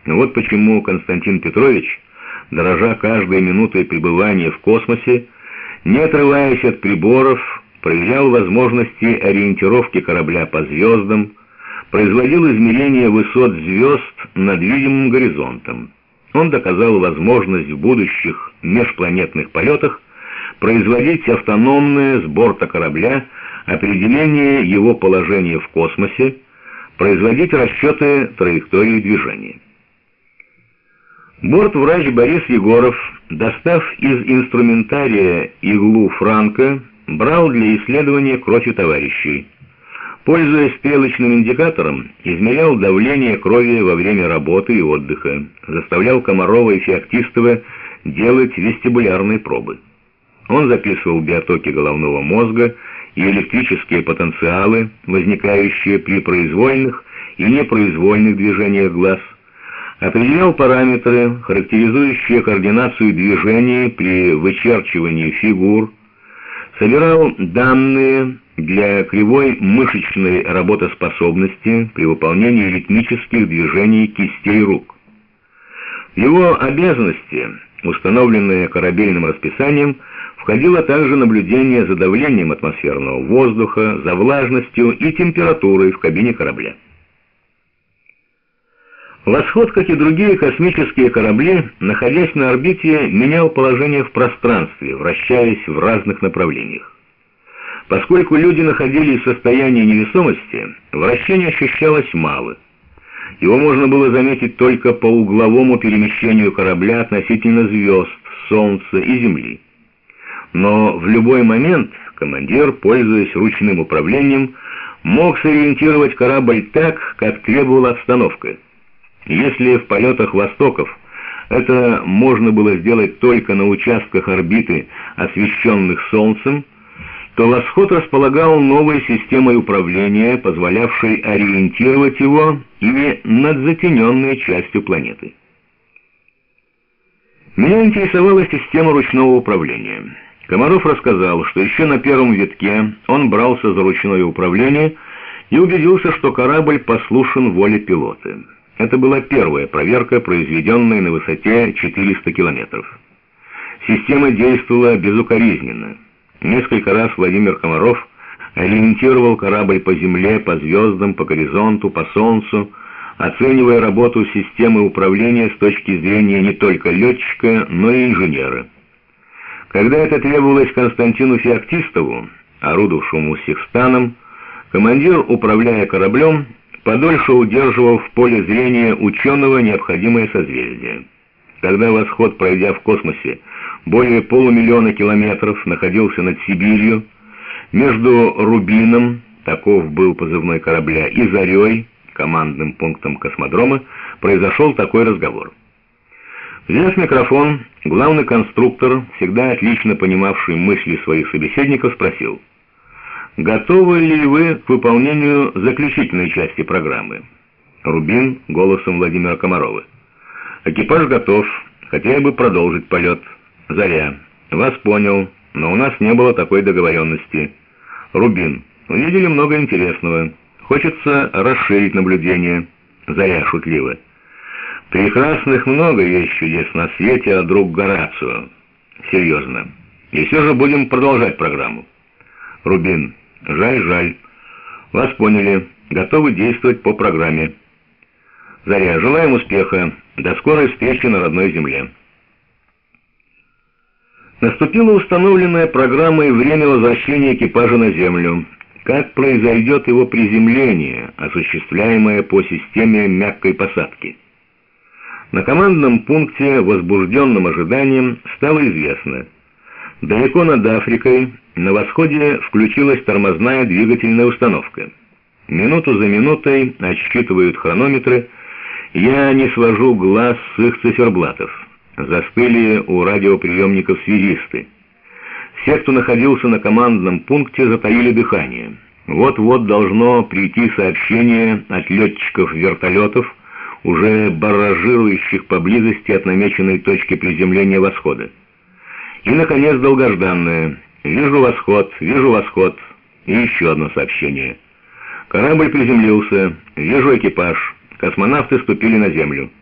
Вот почему Константин Петрович, дорожа каждой минутой пребывания в космосе, не отрываясь от приборов, проверял возможности ориентировки корабля по звездам, производил измерения высот звезд над видимым горизонтом. Он доказал возможность в будущих межпланетных полетах производить автономное с борта корабля определение его положения в космосе, производить расчеты траектории движения. Бортврач Борис Егоров, достав из инструментария иглу Франка, брал для исследования кровь у товарищей. Пользуясь стрелочным индикатором, измерял давление крови во время работы и отдыха, заставлял Комарова и Феоктистова делать вестибулярные пробы. Он записывал биотоки головного мозга и электрические потенциалы, возникающие при произвольных и непроизвольных движениях глаз, определял параметры, характеризующие координацию движений при вычерчивании фигур, собирал данные для кривой мышечной работоспособности при выполнении ритмических движений кистей рук. В его обязанности, установленные корабельным расписанием, входило также наблюдение за давлением атмосферного воздуха, за влажностью и температурой в кабине корабля. «Восход», как и другие космические корабли, находясь на орбите, менял положение в пространстве, вращаясь в разных направлениях. Поскольку люди находились в состоянии невесомости, вращение ощущалось мало. Его можно было заметить только по угловому перемещению корабля относительно звезд, Солнца и Земли. Но в любой момент командир, пользуясь ручным управлением, мог сориентировать корабль так, как требовала обстановка. Если в полетах «Востоков» это можно было сделать только на участках орбиты, освещенных Солнцем, то «Восход» располагал новой системой управления, позволявшей ориентировать его и над затененной частью планеты. Меня интересовала система ручного управления. Комаров рассказал, что еще на первом витке он брался за ручное управление и убедился, что корабль послушен воле пилота. Это была первая проверка, произведенная на высоте 400 километров. Система действовала безукоризненно. Несколько раз Владимир Комаров ориентировал корабль по Земле, по звездам, по горизонту, по Солнцу, оценивая работу системы управления с точки зрения не только летчика, но и инженера. Когда это требовалось Константину Феоктистову, орудовавшему секстаном, командир, управляя кораблем, подольше удерживал в поле зрения ученого необходимое созвездие. Когда «Восход», пройдя в космосе более полумиллиона километров, находился над Сибирью, между Рубином, таков был позывной корабля, и Зарей, командным пунктом космодрома, произошел такой разговор. Взяв микрофон, главный конструктор, всегда отлично понимавший мысли своих собеседников, спросил: «Готовы ли вы к выполнению заключительной части программы?» Рубин голосом Владимира Комарова: «Экипаж готов, хотя бы продолжить полет». Заря: «Вас понял, но у нас не было такой договоренности». Рубин: «Увидели много интересного. Хочется расширить наблюдение». Заря шутливо: «Прекрасных много есть чудес на свете, а друг Горацио». Серьезно: «И все же будем продолжать программу». Рубин: «Жаль. Вас поняли. Готовы действовать по программе». Заря: «Желаем успеха. До скорой встречи на родной земле». Наступила установленная программой время возвращения экипажа на Землю. Как произойдет его приземление, осуществляемое по системе мягкой посадки? На командном пункте, возбужденным ожиданием, стало известно: далеко над Африкой на «Восходе» включилась тормозная двигательная установка. Минуту за минутой отсчитывают хронометры. Я не свожу глаз с их циферблатов. Застыли у радиоприемников связисты. Все, кто находился на командном пункте, затаили дыхание. Вот-вот должно прийти сообщение от летчиков вертолетов, уже барражирующих поблизости от намеченной точки приземления «Восхода». И, наконец, долгожданное: «Вижу восход, вижу восход». И еще одно сообщение: «Корабль приземлился, вижу экипаж, космонавты ступили на Землю».